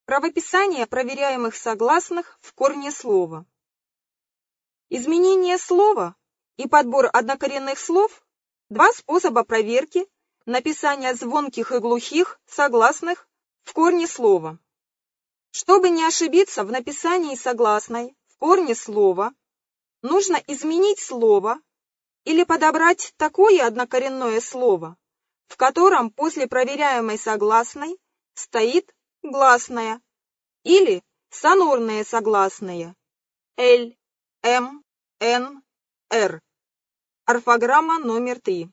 Правописание проверяемых согласных в корне слова. Изменение слова и подбор однокоренных слов – два способа проверки написания звонких и глухих согласных в корне слова. Чтобы не ошибиться в написании согласной в корне слова, нужно изменить слово или подобрать такое однокоренное слово, в котором после проверяемой согласной стоит гласная или сонорные согласные Л, М, Н, Р. Орфограмма номер 3.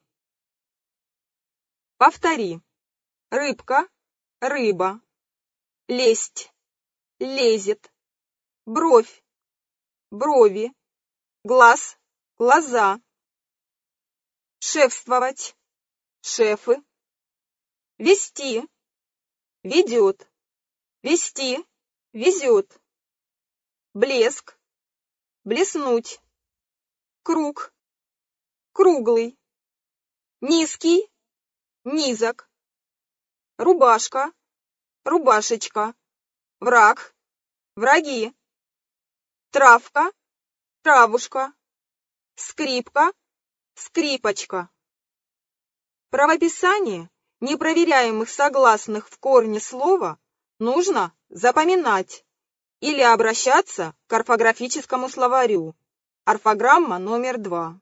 Повтори. Рыбка, рыба. Лезть, лезет. Бровь, брови. Глаз, глаза. Шефствовать, шефы. Вести, ведет. Вести, везет. Блеск, блеснуть. Круг, круглый. Низкий, низок. Рубашка, рубашечка. Враг, враги. Травка, травушка. Скрипка, скрипочка. Правописание непроверяемых согласных в корне слова нужно запоминать или обращаться к орфографическому словарю. Орфограмма номер 2.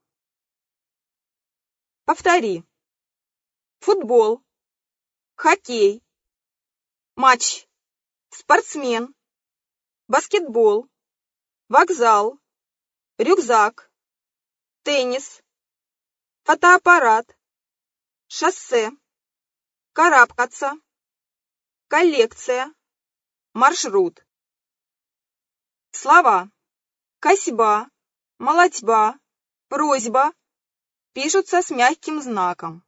Повтори. Футбол, хоккей, матч, спортсмен, баскетбол, вокзал, рюкзак, теннис, фотоаппарат, шоссе, карабкаться, коллекция, маршрут. Слова косьба, молотьба, просьба пишутся с мягким знаком.